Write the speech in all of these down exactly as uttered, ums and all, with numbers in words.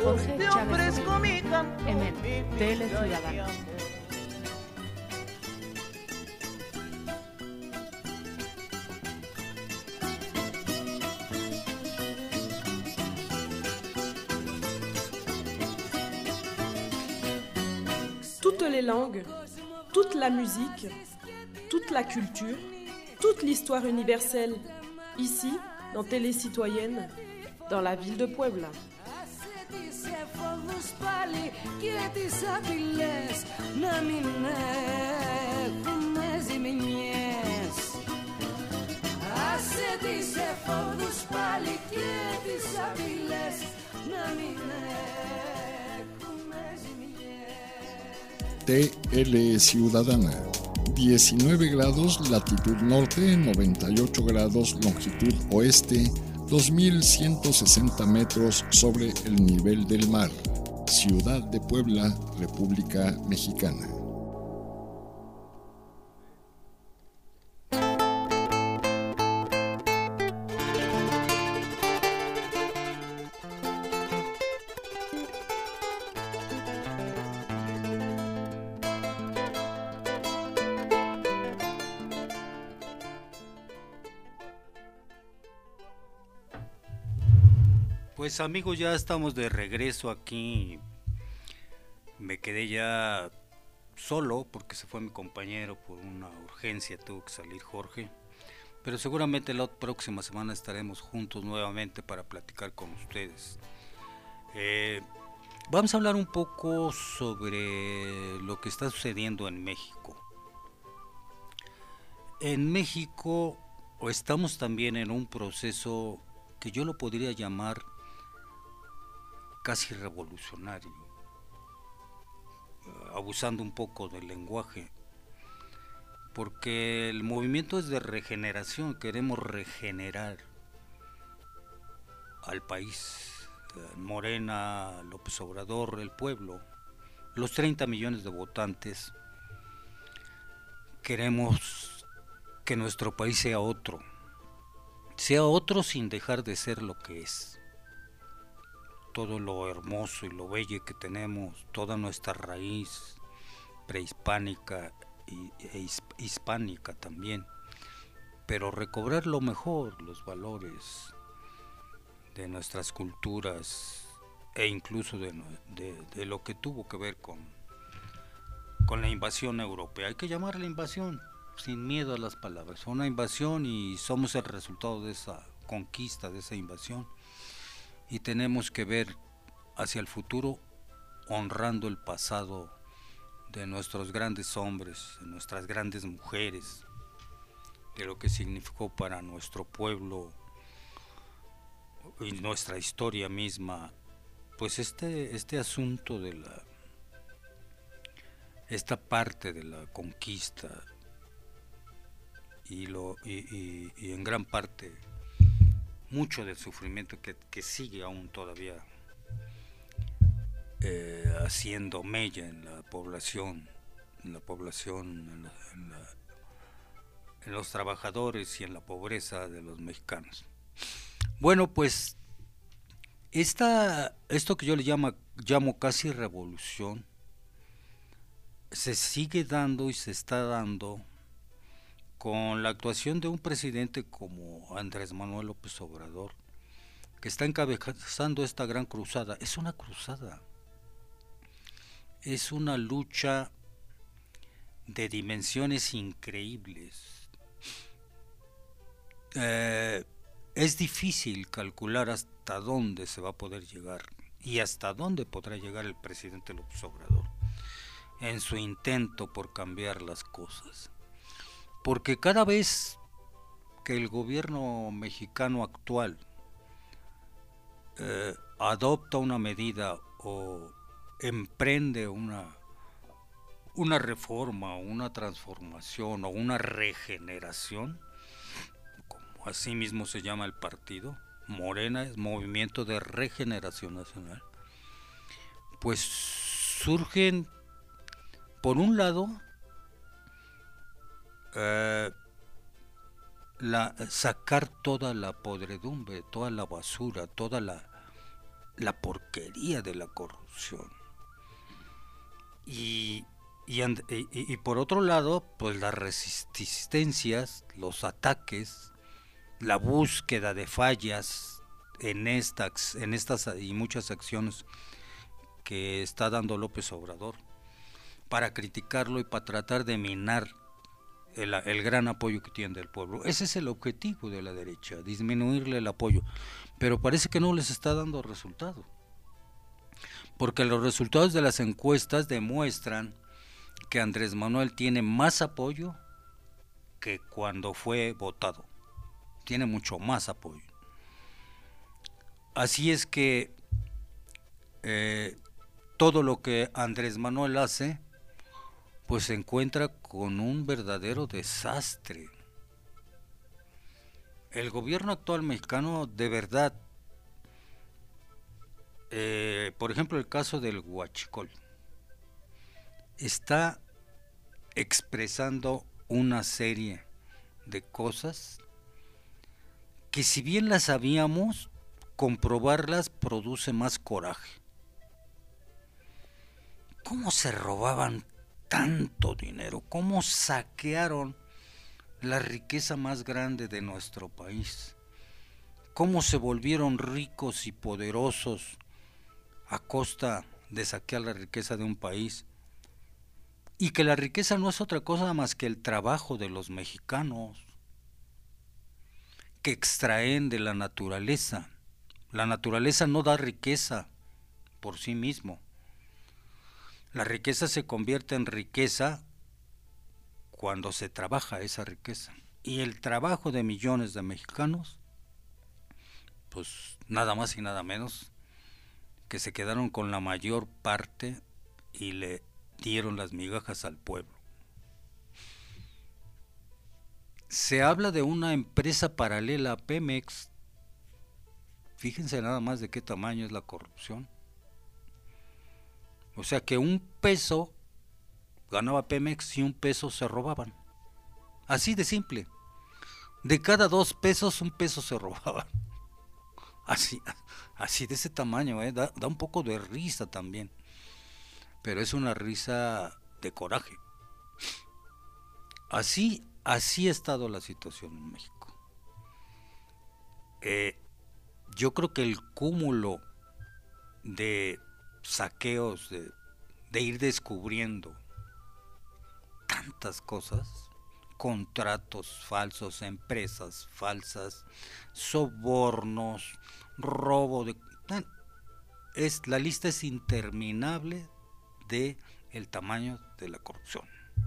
Jorge te Chávez ofrezco Domínguez, mi canto, Emen, mi Tele vida y mi Ciudadana. amor. Toutes les langues, toute la musique, toute la culture, toute l'histoire universelle, ici, dans Télé Citoyenne, dans la ville de Puebla. T L Ciudadana, diecinueve grados latitud norte, noventa y ocho grados longitud oeste, dos mil ciento sesenta metros sobre el nivel del mar. Ciudad de Puebla, República Mexicana. Pues amigos, ya estamos de regreso aquí. Me quedé ya solo porque se fue mi compañero por una urgencia, tuvo que salir Jorge. Pero seguramente la próxima semana estaremos juntos nuevamente para platicar con ustedes. Eh, vamos a hablar un poco sobre lo que está sucediendo en México. En México estamos también en un proceso que yo lo podría llamar casi revolucionario, abusando un poco del lenguaje, porque el movimiento es de regeneración, queremos regenerar al país. Morena, López Obrador, el pueblo, los treinta millones de votantes, queremos que nuestro país sea otro, sea otro sin dejar de ser lo que es. Todo lo hermoso y lo bello que tenemos, toda nuestra raíz prehispánica y, e hispánica también, pero recobrar lo mejor, los valores de nuestras culturas e incluso de, de, de lo que tuvo que ver con, con la invasión europea. Hay que llamarla invasión, sin miedo a las palabras, fue una invasión y somos el resultado de esa conquista, de esa invasión. Y tenemos que ver hacia el futuro honrando el pasado de nuestros grandes hombres, de nuestras grandes mujeres, de lo que significó para nuestro pueblo y nuestra historia misma. Pues este, este asunto de la, esta parte de la conquista y, lo, y, y, y en gran parte mucho del sufrimiento que, que sigue aún todavía eh, haciendo mella en la población, en la población, en, la, en, la, en los trabajadores y en la pobreza de los mexicanos. Bueno, pues esta, esto que yo le llamo, llamo casi revolución, se sigue dando y se está dando con la actuación de un presidente como Andrés Manuel López Obrador, que está encabezando esta gran cruzada. Es una cruzada, es una lucha de dimensiones increíbles. Eh, es difícil calcular hasta dónde se va a poder llegar y hasta dónde podrá llegar el presidente López Obrador en su intento por cambiar las cosas. Porque cada vez que el gobierno mexicano actual eh, adopta una medida o emprende una, una reforma, una transformación o una regeneración, como así mismo se llama el partido, Morena es Movimiento de Regeneración Nacional, pues surgen, por un lado, Eh, la, sacar toda la podredumbre, toda la basura, toda la, la porquería de la corrupción. Y, y, and, y, y por otro lado, pues las resistencias, los ataques, la búsqueda de fallas en estas, en estas y muchas acciones que está dando López Obrador para criticarlo y para tratar de minar el, el gran apoyo que tiene del pueblo. Ese es el objetivo de la derecha, disminuirle el apoyo, pero parece que no les está dando resultado, porque los resultados de las encuestas demuestran que Andrés Manuel tiene más apoyo que cuando fue votado, tiene mucho más apoyo. Así es que eh, todo lo que Andrés Manuel hace, pues se encuentra con un verdadero desastre. El gobierno actual mexicano, de verdad, eh, por ejemplo el caso del huachicol, está expresando una serie de cosas que, si bien las sabíamos, comprobarlas produce más coraje. ¿Cómo se robaban tanto dinero? ¿Cómo saquearon la riqueza más grande de nuestro país? ¿Cómo se volvieron ricos y poderosos a costa de saquear la riqueza de un país? Y que la riqueza no es otra cosa más que el trabajo de los mexicanos, que extraen de la naturaleza. La naturaleza no da riqueza por sí mismo. La riqueza se convierte en riqueza cuando se trabaja esa riqueza. Y el trabajo de millones de mexicanos, pues nada más y nada menos que se quedaron con la mayor parte y le dieron las migajas al pueblo. Se habla de una empresa paralela a Pemex. Fíjense nada más de qué tamaño es la corrupción. O sea que un peso ganaba Pemex y un peso se robaban. Así de simple. De cada dos pesos, un peso se robaban. Así, así de ese tamaño, ¿eh? da, da un poco de risa también. Pero es una risa de coraje. Así, así ha estado la situación en México. Eh, yo creo que el cúmulo de saqueos, de, de ir descubriendo tantas cosas, contratos falsos, empresas falsas, sobornos, robo de... Es, la lista es interminable de el tamaño de la corrupción.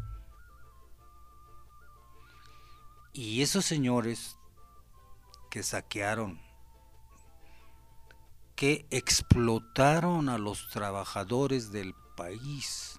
Y esos señores que saquearon, que explotaron a los trabajadores del país,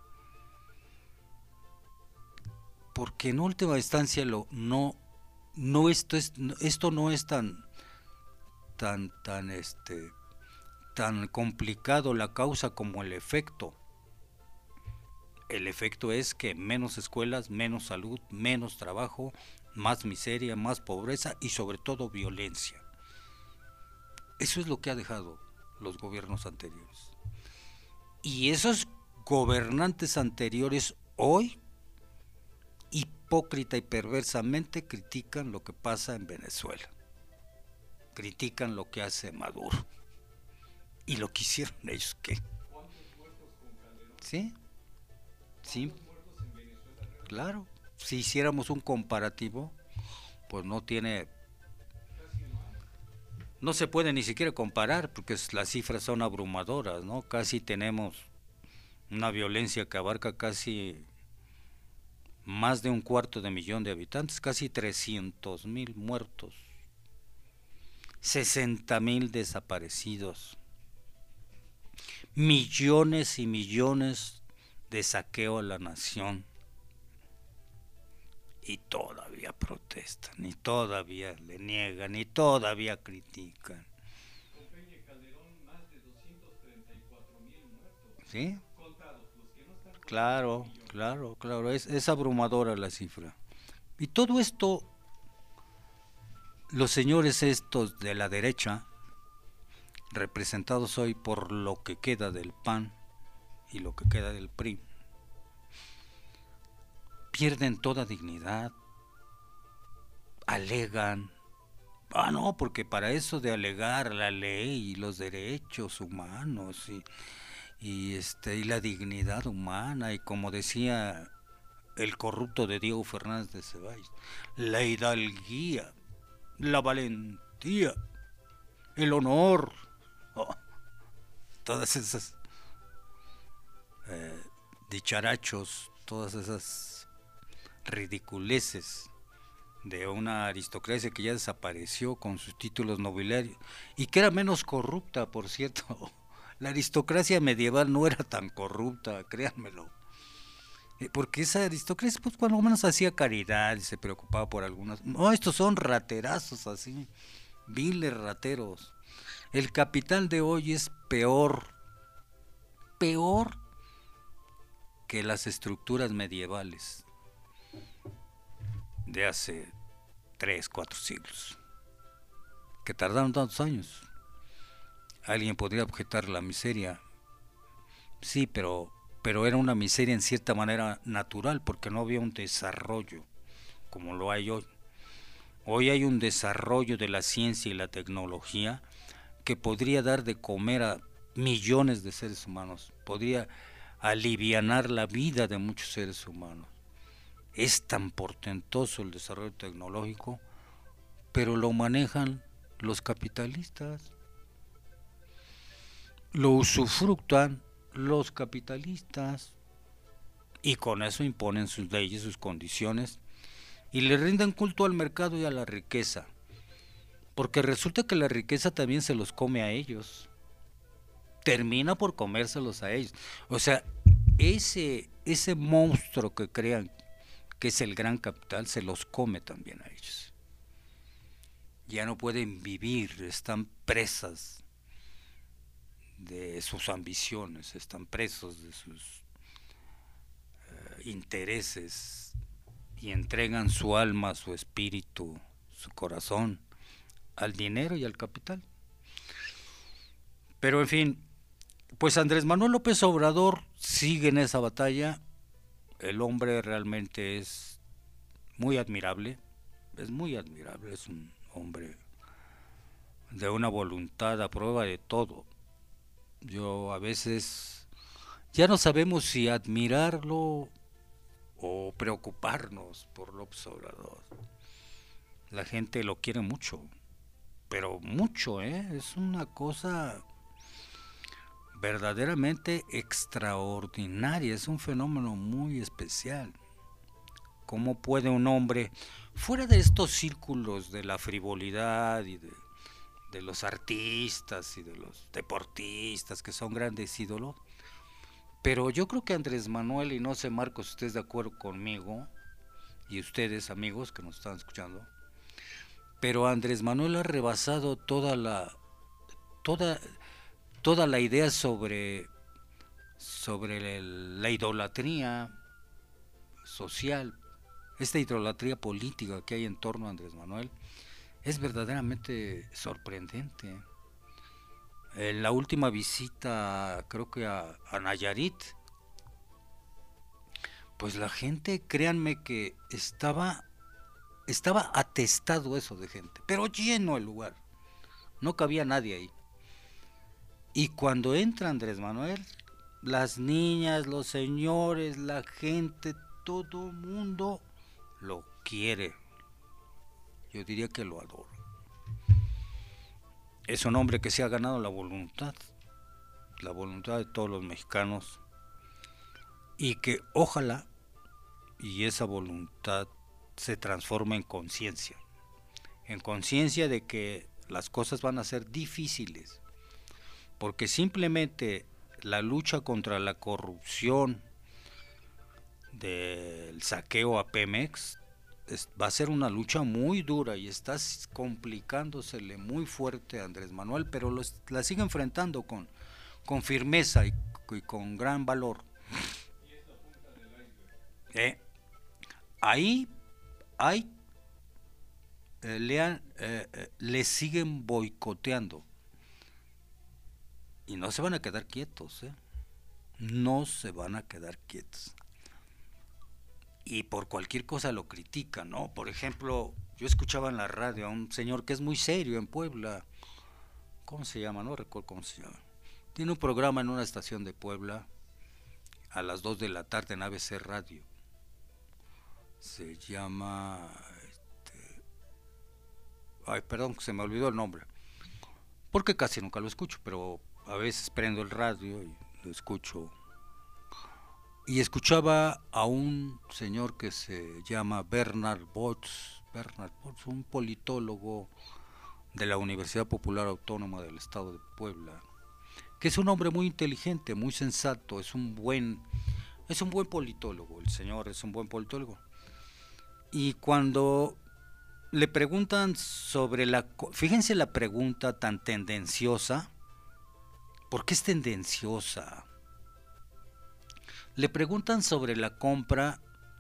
porque en última instancia lo no no esto es esto no es tan tan tan este tan complicado la causa como el efecto. El efecto es que menos escuelas, menos salud, menos trabajo, más miseria, más pobreza y sobre todo violencia. Eso es lo que ha dejado los gobiernos anteriores. Y esos gobernantes anteriores hoy, hipócrita y perversamente, critican lo que pasa en Venezuela. Critican lo que hace Maduro. ¿Y lo que hicieron ellos qué? ¿Cuántos muertos con Calderón? ¿Sí? Sí. ¿Cuántos muertos en Venezuela? Claro. Si hiciéramos un comparativo, pues no tiene... No se puede ni siquiera comparar porque las cifras son abrumadoras, ¿no? Casi tenemos una violencia que abarca casi más de un cuarto de millón de habitantes, casi trescientos mil muertos, sesenta mil desaparecidos, millones y millones de saqueo a la nación. Y todavía protestan, y todavía le niegan, y todavía critican. Con Peña y Calderón, más de doscientos treinta y cuatro mil muertos. ¿Sí? Contados, los que no están... Claro, claro, claro, es, es abrumadora la cifra. Y todo esto, los señores estos de la derecha representados hoy por lo que queda del P A N y lo que queda del P R I, pierden toda dignidad, alegan, ah no, porque para eso de alegar la ley y los derechos humanos y, y, este, y la dignidad humana, y como decía el corrupto de Diego Fernández de Ceballos, la hidalguía, la valentía, el honor, oh, todas esas eh, dicharachos, todas esas ridiculeces de una aristocracia que ya desapareció con sus títulos nobiliarios y que era menos corrupta, por cierto. La aristocracia medieval no era tan corrupta, créanmelo, porque esa aristocracia pues cuando menos hacía caridad y se preocupaba por algunas. No, estos son raterazos así, viles rateros. El capital de hoy es peor, peor que las estructuras medievales de hace tres, cuatro siglos, que tardaron tantos años. Alguien podría objetar la miseria, sí, pero, pero era una miseria en cierta manera natural, porque no había un desarrollo como lo hay hoy. Hoy hay un desarrollo de la ciencia y la tecnología que podría dar de comer a millones de seres humanos, podría alivianar la vida de muchos seres humanos. Es tan portentoso el desarrollo tecnológico, pero lo manejan los capitalistas, lo usufructan los capitalistas, y con eso imponen sus leyes, sus condiciones, y le rinden culto al mercado y a la riqueza, porque resulta que la riqueza también se los come a ellos, termina por comérselos a ellos. O sea, ese, ese monstruo que crean que es el gran capital, se los come también a ellos. Ya no pueden vivir, están presas de sus ambiciones, están presos de sus uh, intereses, y entregan su alma, su espíritu, su corazón al dinero y al capital. Pero en fin, pues Andrés Manuel López Obrador sigue en esa batalla. El hombre realmente es muy admirable, es muy admirable, es un hombre de una voluntad a prueba de todo. Yo a veces ya no sabemos si admirarlo o preocuparnos por López Obrador. La gente lo quiere mucho, pero mucho, ¿eh? Es una cosa verdaderamente extraordinaria, es un fenómeno muy especial. ¿Cómo puede un hombre, fuera de estos círculos de la frivolidad y de, de los artistas y de los deportistas que son grandes ídolos, pero yo creo que Andrés Manuel, y no sé Marcos si usted es de acuerdo conmigo, y ustedes amigos que nos están escuchando, pero Andrés Manuel ha rebasado toda la toda toda la idea sobre sobre el, la idolatría social, esta idolatría política que hay en torno a Andrés Manuel es verdaderamente sorprendente. En la última visita, creo que a, a Nayarit, pues la gente, créanme que estaba estaba atestado eso de gente, pero lleno el lugar, no cabía nadie ahí. Y cuando entra Andrés Manuel, las niñas, los señores, la gente, todo el mundo lo quiere. Yo diría que lo adora. Es un hombre que se ha ganado la voluntad, la voluntad de todos los mexicanos, y que ojalá y esa voluntad se transforme en conciencia, en conciencia de que las cosas van a ser difíciles, porque simplemente la lucha contra la corrupción del saqueo a Pemex es, va a ser una lucha muy dura y está complicándosele muy fuerte a Andrés Manuel, pero lo, la sigue enfrentando con, con firmeza y, y con gran valor. Eh, ahí hay, eh, le, han, eh, eh, le siguen boicoteando. Y no se van a quedar quietos, ¿eh? No se van a quedar quietos. Y por cualquier cosa lo critican, ¿no? Por ejemplo, yo escuchaba en la radio a un señor que es muy serio en Puebla. ¿Cómo se llama? No recuerdo cómo se llama. Tiene un programa en una estación de Puebla a las dos de la tarde en A B C Radio. Se llama... Este, ay, perdón, se me olvidó el nombre. Porque casi nunca lo escucho, pero a veces prendo el radio y lo escucho. Y escuchaba a un señor que se llama Bernard Botz, Bernard Botz, un politólogo de la Universidad Popular Autónoma del Estado de Puebla, que es un hombre muy inteligente, muy sensato, es un buen, es un buen politólogo, el señor es un buen politólogo. Y cuando le preguntan sobre la, fíjense la pregunta tan tendenciosa, ¿por qué es tendenciosa? Le preguntan sobre la compra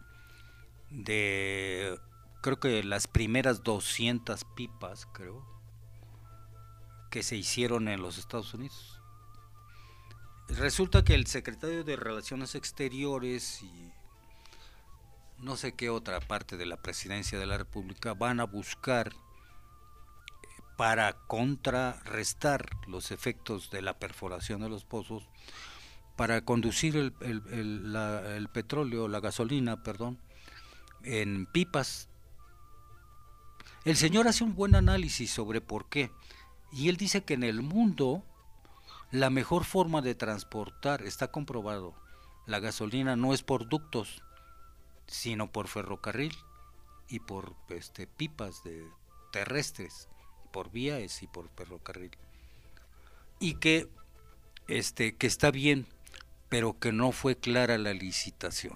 de, creo que las primeras doscientas pipas, creo, que se hicieron en los Estados Unidos. Resulta que el secretario de Relaciones Exteriores y no sé qué otra parte de la presidencia de la República van a buscar para contrarrestar los efectos de la perforación de los pozos, para conducir el, el, el, la, el petróleo, la gasolina, perdón, en pipas. El señor hace un buen análisis sobre por qué, y él dice que en el mundo la mejor forma de transportar, está comprobado, la gasolina no es por ductos, sino por ferrocarril y por este, pipas de terrestres, por vías y por ferrocarril, y que, este, que está bien, pero que no fue clara la licitación.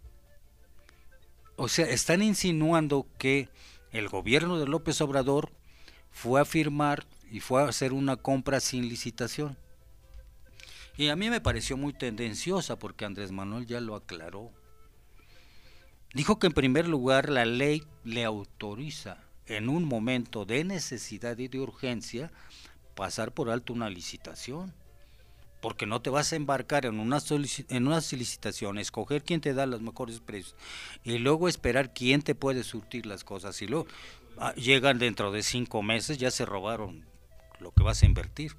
O sea, están insinuando que el gobierno de López Obrador fue a firmar y fue a hacer una compra sin licitación. Y a mí me pareció muy tendenciosa porque Andrés Manuel ya lo aclaró. Dijo que en primer lugar la ley le autoriza en un momento de necesidad y de urgencia pasar por alto una licitación. Porque no te vas a embarcar en una, en una licitación, escoger quién te da los mejores precios y luego esperar quién te puede surtir las cosas. Y luego ah, llegan dentro de cinco meses, ya se robaron lo que vas a invertir.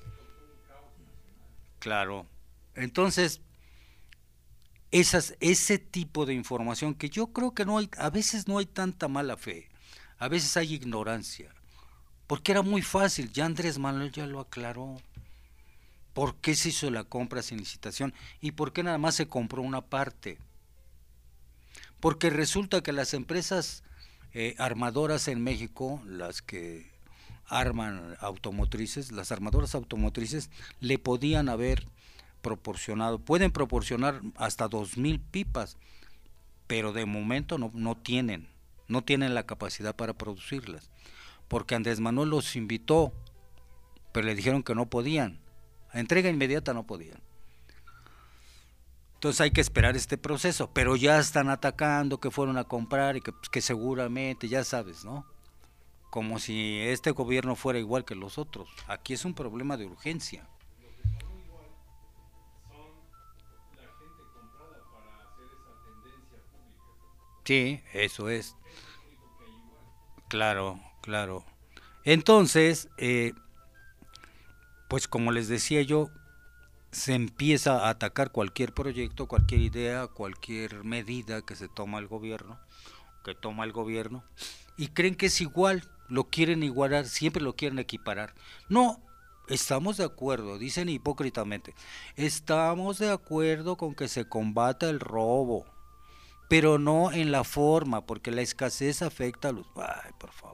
Claro. Entonces, esas, ese tipo de información que yo creo que no hay, a veces no hay tanta mala fe, a veces hay ignorancia, porque era muy fácil, ya Andrés Manuel ya lo aclaró. ¿Por qué se hizo la compra sin licitación? ¿Y por qué nada más se compró una parte? Porque resulta que las empresas eh, armadoras en México, las que arman automotrices, las armadoras automotrices le podían haber proporcionado, pueden proporcionar hasta dos mil pipas, pero de momento no, no tienen, no tienen la capacidad para producirlas, porque Andrés Manuel los invitó, pero le dijeron que no podían. A entrega inmediata no podían. Entonces hay que esperar este proceso, pero ya están atacando que fueron a comprar y que, pues, que seguramente, ya sabes, ¿no? Como si este gobierno fuera igual que los otros. Aquí es un problema de urgencia. Lo que son igual son la gente comprada para hacer esa tendencia pública. Sí, eso es. Es lo único que hay igual. Claro, claro. Entonces, eh, pues como les decía yo, se empieza a atacar cualquier proyecto, cualquier idea, cualquier medida que se toma el gobierno, que toma el gobierno, y creen que es igual, lo quieren igualar, siempre lo quieren equiparar. No, estamos de acuerdo, dicen hipócritamente, estamos de acuerdo con que se combata el robo, pero no en la forma, porque la escasez afecta a los... Ay, por favor.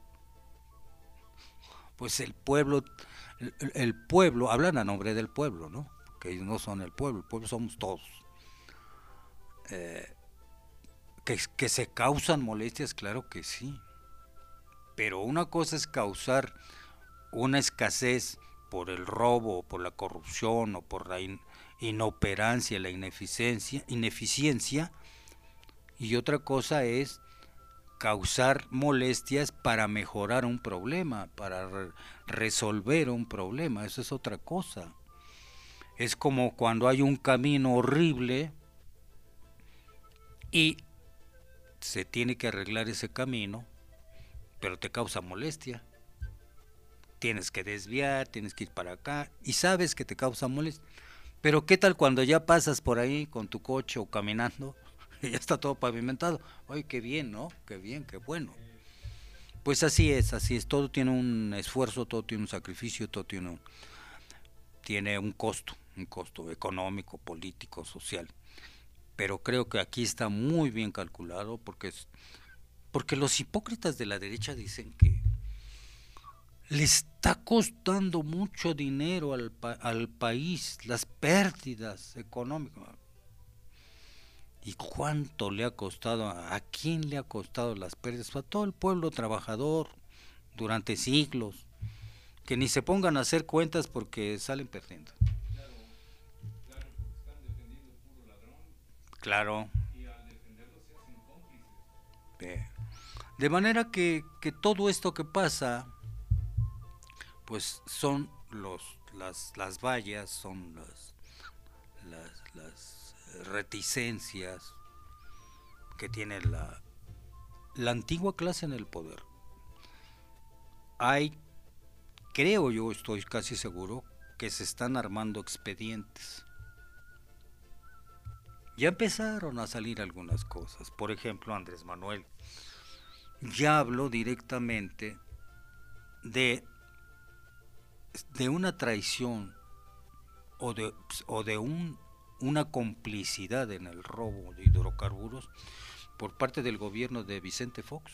Pues el pueblo... El, el pueblo, hablan a nombre del pueblo, ¿no? Que ellos no son el pueblo, el pueblo somos todos. Eh, que, que se causan molestias, claro que sí. Pero una cosa es causar una escasez por el robo, por la corrupción, o por la in, inoperancia, la ineficiencia, ineficiencia, y otra cosa es causar molestias para mejorar un problema, para re- resolver un problema. Eso es otra cosa. Es como cuando hay un camino horrible y se tiene que arreglar ese camino, pero te causa molestia. Tienes que desviar, tienes que ir para acá y sabes que te causa molestia. Pero ¿qué tal cuando ya pasas por ahí con tu coche o caminando y ya está todo pavimentado? Oye, qué bien, ¿no? Qué bien, qué bueno. Pues así es, así es. Todo tiene un esfuerzo, todo tiene un sacrificio, todo tiene un, tiene un costo, un costo económico, político, social. Pero creo que aquí está muy bien calculado porque es, porque los hipócritas de la derecha dicen que le está costando mucho dinero al, pa al país, las pérdidas económicas. ¿Y cuánto le ha costado? ¿A quién le ha costado las pérdidas? A todo el pueblo trabajador durante siglos, que ni se pongan a hacer cuentas porque salen perdiendo. Claro, claro, porque están defendiendo puro ladrón Claro. y al defenderlo se hacen cómplices. Eh, De manera que, que todo esto que pasa, pues son los, las, las vallas, son las, las, las reticencias que tiene la, la antigua clase en el poder. Hay, creo yo, estoy casi seguro, que se están armando expedientes. Ya empezaron a salir algunas cosas. Por ejemplo, Andrés Manuel ya habló directamente de, de una traición o de, o de un, una complicidad en el robo de hidrocarburos por parte del gobierno de Vicente Fox,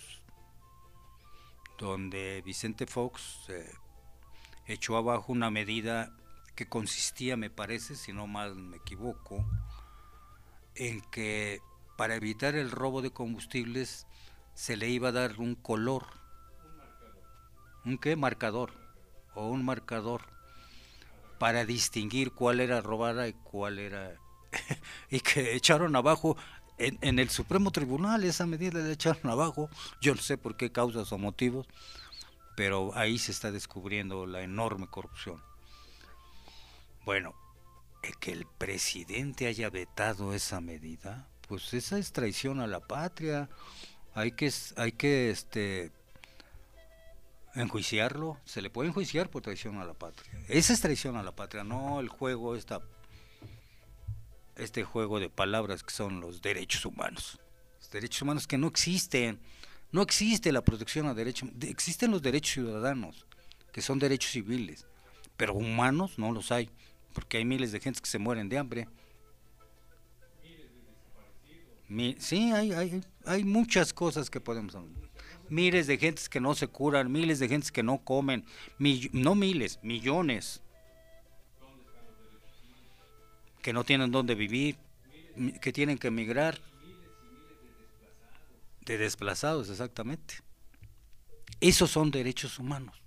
donde Vicente Fox eh, echó abajo una medida que consistía, me parece, si no mal me equivoco, en que para evitar el robo de combustibles se le iba a dar un color, Un marcador. ¿un qué? Marcador, o un marcador, para distinguir cuál era robada y cuál era... y que echaron abajo, en, en el Supremo Tribunal esa medida la echaron abajo, yo no sé por qué causas o motivos, pero ahí se está descubriendo la enorme corrupción. Bueno, el que el presidente haya vetado esa medida, pues esa es traición a la patria. Hay que, hay que este, enjuiciarlo, se le puede enjuiciar por traición a la patria. Esa es traición a la patria, no el juego, esta, este juego de palabras que son los derechos humanos. Los derechos humanos que no existen, no existe la protección a derechos, existen los derechos ciudadanos, que son derechos civiles, pero humanos no los hay, porque hay miles de gentes que se mueren de hambre. Mi, sí, hay, hay, hay muchas cosas que podemos hablar. Miles de gentes que no se curan, miles de gentes que no comen, mi, no miles, millones que no tienen dónde vivir, que tienen que emigrar. De desplazados, exactamente. Esos son derechos humanos.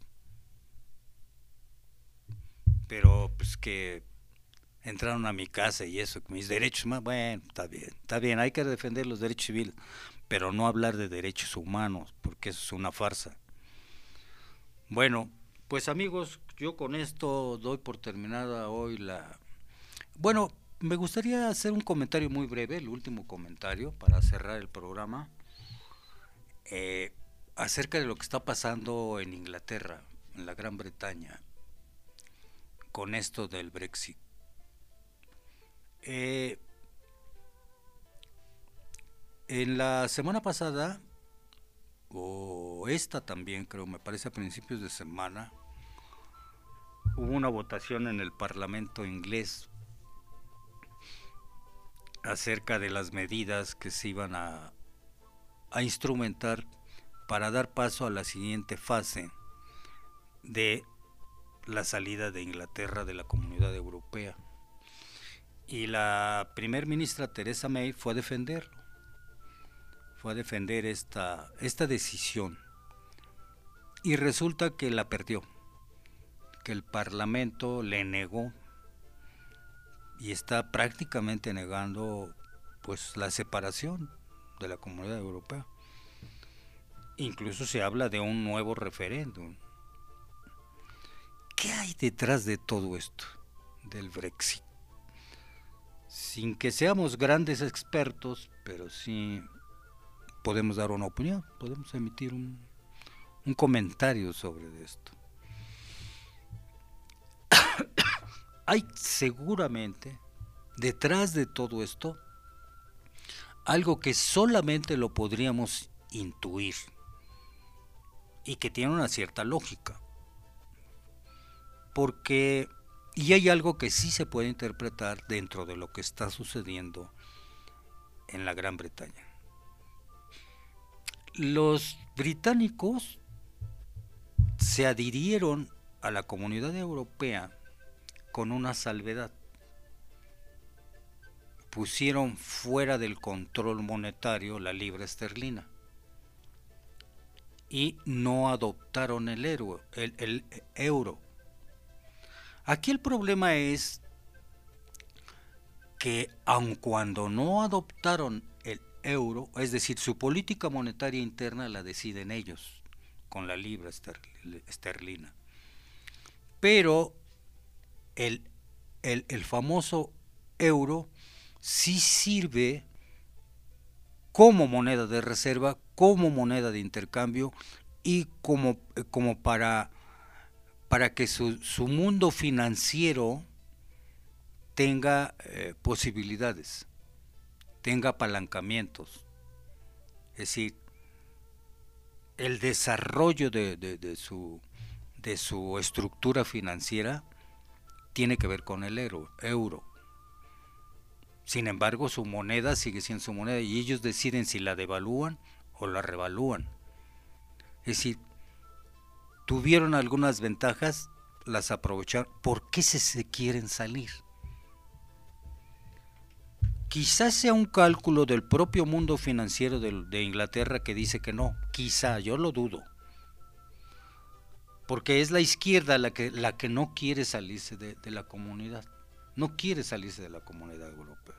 Pero pues que entraron a mi casa y eso, mis derechos humanos, bueno, está bien, está bien, hay que defender los derechos civiles, pero no hablar de derechos humanos, porque eso es una farsa. Bueno, pues amigos, yo con esto doy por terminada hoy la... Bueno, me gustaría hacer un comentario muy breve, el último comentario, para cerrar el programa, eh, acerca de lo que está pasando en Inglaterra, en la Gran Bretaña, con esto del Brexit. Eh, en la semana pasada, o esta también creo, me parece a principios de semana, hubo una votación en el Parlamento inglés acerca de las medidas que se iban a, a instrumentar para dar paso a la siguiente fase de la salida de Inglaterra de la Comunidad Europea. Y la primer ministra Theresa May fue a defenderlo, fue a defender esta, esta decisión, y resulta que la perdió, que el Parlamento le negó y está prácticamente negando pues la separación de la Comunidad Europea. incluso se habla de un nuevo referéndum. ¿Qué hay detrás de todo esto del Brexit? Sin que seamos grandes expertos, pero sí podemos dar una opinión, podemos emitir un, un comentario sobre esto. Hay seguramente detrás de todo esto algo que solamente lo podríamos intuir y que tiene una cierta lógica, porque y hay algo que sí se puede interpretar dentro de lo que está sucediendo en la Gran Bretaña. Los británicos se adhirieron a la Comunidad Europea con una salvedad. Pusieron fuera del control monetario la libra esterlina y no adoptaron el euro, el, el euro. Aquí el problema es que aun cuando no adoptaron el euro, es decir, su política monetaria interna la deciden ellos con la libra esterlina, pero el, el, el famoso euro sí sirve como moneda de reserva, como moneda de intercambio y como, como para, para que su, su mundo financiero tenga eh, posibilidades, tenga apalancamientos. Es decir, el desarrollo de, de, de, su, de su estructura financiera tiene que ver con el euro, euro. Sin embargo, su moneda sigue siendo su moneda y ellos deciden si la devalúan o la revalúan. Es decir, tuvieron algunas ventajas, las aprovecharon. ¿Por qué se, se quieren salir? Quizás sea un cálculo del propio mundo financiero de, de Inglaterra que dice que no. Quizá, yo lo dudo. Porque es la izquierda la que, la que no quiere salirse de, de la comunidad. No quiere salirse de la comunidad europea.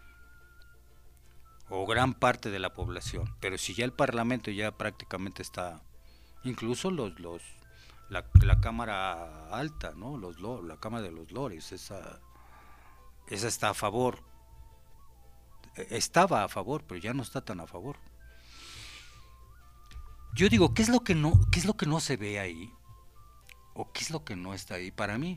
O gran parte de la población. Pero si ya el Parlamento ya prácticamente está, incluso los, los la, la Cámara Alta, ¿no? Los, la Cámara de los Lores, esa, esa está a favor. Estaba a favor, pero ya no está tan a favor. Yo digo, ¿qué es lo que no, qué es lo que no se ve ahí? ¿O qué es lo que no está ahí? Para mí,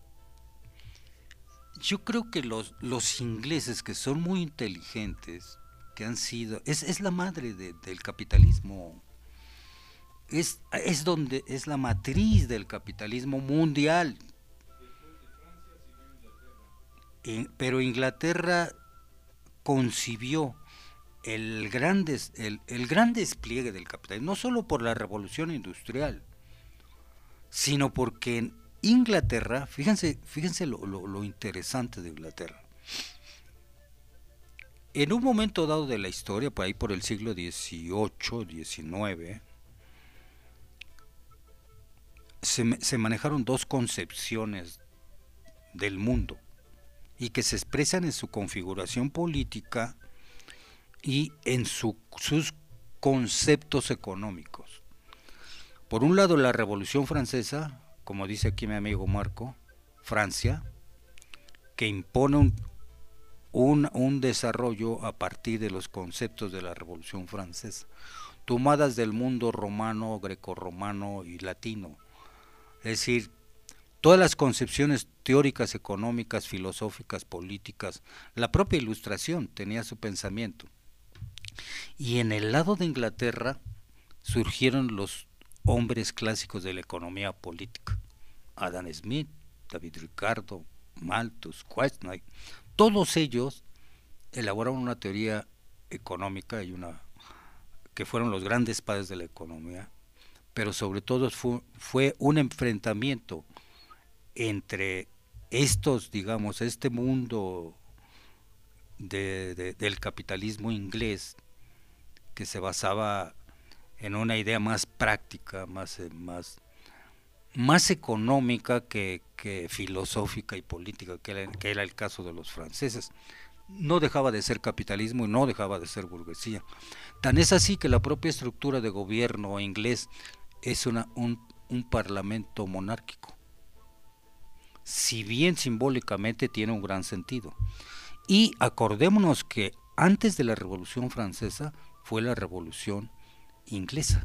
yo creo que los, los ingleses, que son muy inteligentes, que han sido, es, es la madre de, del capitalismo, es, es donde es la matriz del capitalismo mundial. En, pero Inglaterra concibió el gran, des, el, el gran despliegue del capitalismo, no solo por la revolución industrial, sino porque en Inglaterra, fíjense, fíjense lo, lo, lo interesante de Inglaterra. En un momento dado de la historia, por ahí por el siglo dieciocho, diecinueve, se, se manejaron dos concepciones del mundo y que se expresan en su configuración política y en su, sus conceptos económicos. Por un lado, la Revolución Francesa, como dice aquí mi amigo Marco, Francia, que impone un, un, un desarrollo a partir de los conceptos de la Revolución Francesa, tomadas del mundo romano, grecorromano y latino. Es decir, todas las concepciones teóricas, económicas, filosóficas, políticas, la propia Ilustración tenía su pensamiento. Y en el lado de Inglaterra surgieron los hombres clásicos de la economía política, Adam Smith, David Ricardo, Malthus, Quesnay. Todos ellos elaboraron una teoría económica y una que fueron los grandes padres de la economía, pero sobre todo fue, fue un enfrentamiento entre estos, digamos, este mundo de, de, del capitalismo inglés, que se basaba en una idea más práctica, más, más, más económica que, que filosófica y política, que era, que era el caso de los franceses. No dejaba de ser capitalismo y no dejaba de ser burguesía. Tan es así que la propia estructura de gobierno inglés es una, un, un parlamento monárquico. Si bien simbólicamente tiene un gran sentido. Y acordémonos que antes de la Revolución Francesa fue la Revolución Inglesa,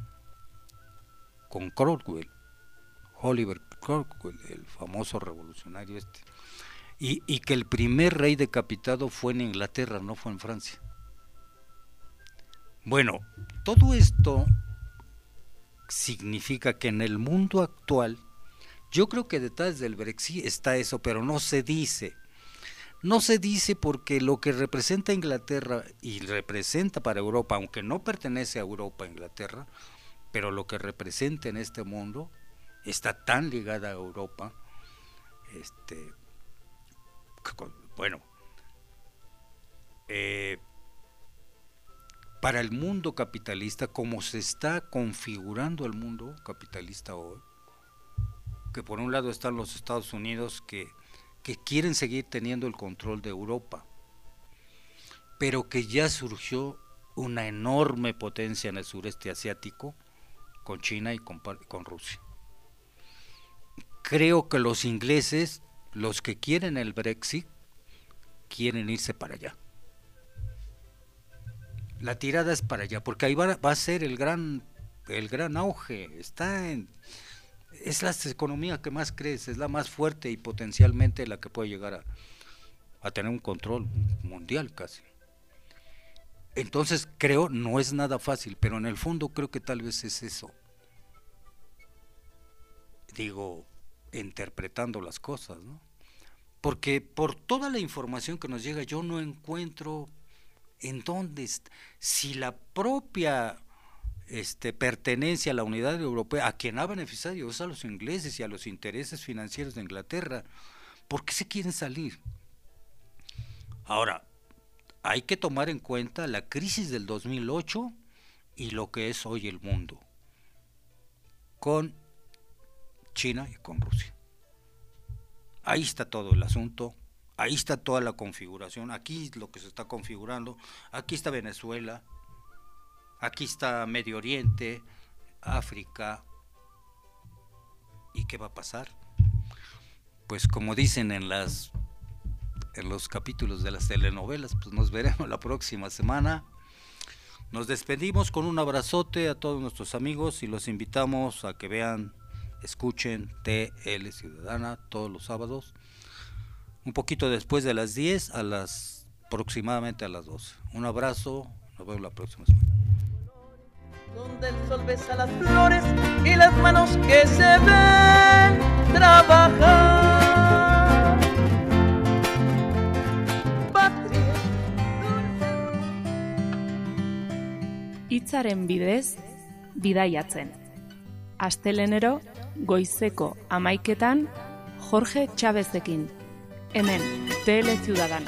con Cromwell, Oliver Cromwell, el famoso revolucionario este, y, y que el primer rey decapitado fue en Inglaterra, no fue en Francia. Bueno, todo esto significa que en el mundo actual, yo creo que detrás del Brexit está eso, pero no se dice. No se dice porque lo que representa Inglaterra y representa para Europa, aunque no pertenece a Europa Inglaterra, pero lo que representa en este mundo está tan ligada a Europa, este, bueno, eh, para el mundo capitalista, como se está configurando el mundo capitalista hoy, que por un lado están los Estados Unidos que, que quieren seguir teniendo el control de Europa, pero que ya surgió una enorme potencia en el sureste asiático, con China y con, con Rusia. Creo que los ingleses, los que quieren el Brexit, quieren irse para allá. La tirada es para allá, porque ahí va, va a ser el gran, el gran auge. Está en, es la economía que más crece, es la más fuerte y potencialmente la que puede llegar a, a tener un control mundial casi. Entonces creo, no es nada fácil, pero en el fondo creo que tal vez es eso. Digo, interpretando las cosas, ¿no? Porque por toda la información que nos llega, yo no encuentro en dónde está, si la propia este, pertenencia a la unidad europea, a quien ha beneficiado es a los ingleses y a los intereses financieros de Inglaterra. ¿Por qué se quieren salir? Ahora, hay que tomar en cuenta la crisis del dos mil ocho y lo que es hoy el mundo, con China y con Rusia. Ahí está todo el asunto, ahí está toda la configuración, aquí es lo que se está configurando, aquí está Venezuela, aquí está Medio Oriente, África. ¿Y qué va a pasar? Pues como dicen en las en los capítulos de las telenovelas, pues nos veremos la próxima semana. Nos despedimos con un abrazote a todos nuestros amigos y los invitamos a que vean, escuchen T L Ciudadana todos los sábados, un poquito después de las diez, a las aproximadamente a las doce. Un abrazo, nos vemos la próxima semana. Donde el sol besa las flores y las manos que se ven trabajar. Hitzaren bidez, bidaiatzen. Astelenero, goizeko hamaiketan, Jorge Chávezekin. Hemen, T L Ciudadana.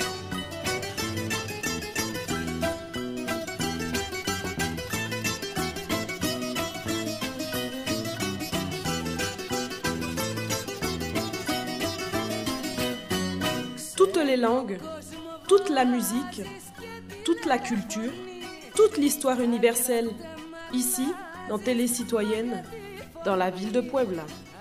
Toutes les langues, toute la musique, toute la culture, toute l'histoire universelle, ici, dans Télé Citoyenne, dans la ville de Puebla.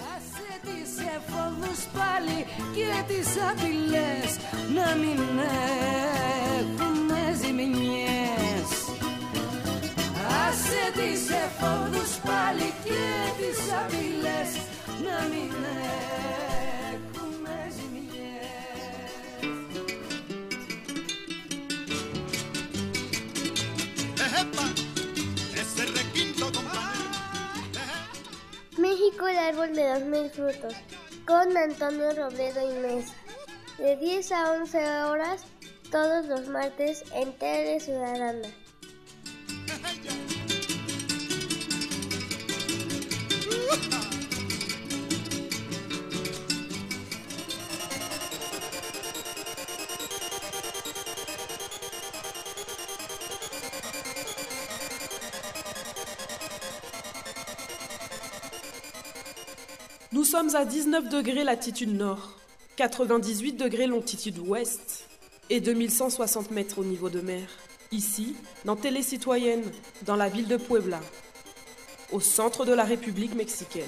México, el árbol de los mil frutos, con Antonio Robledo Inés, de diez a once horas, todos los martes en Tele Ciudadana. Nous sommes à dix-neuf degrés latitude nord, quatre-vingt-dix-huit degrés longitude ouest et deux mille cent soixante mètres au niveau de mer. Ici, dans Télé Citoyenne, dans la ville de Puebla, au centre de la République mexicaine.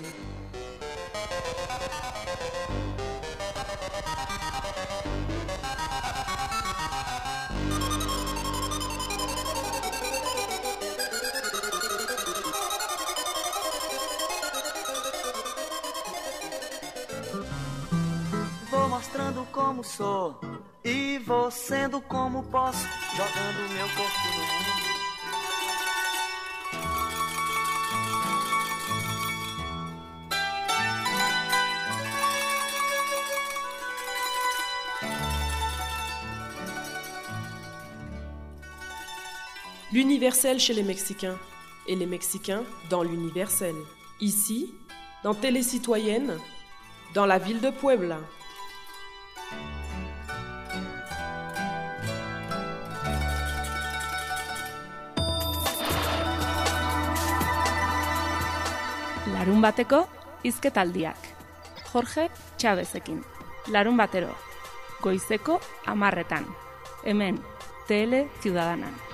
Vou mostrando como sou e vou sendo como posso, jogando meu corpo no mundo. L'universel chez les Mexicains et les Mexicains dans l'universel. Ici, dans Télé Citoyenne, dans la ville de Puebla. Larun bateko hizketaldiak. Jorge Chavezekin. Larun batero. Goizeko hamarretan. Hemen, Tele Ciudadanan.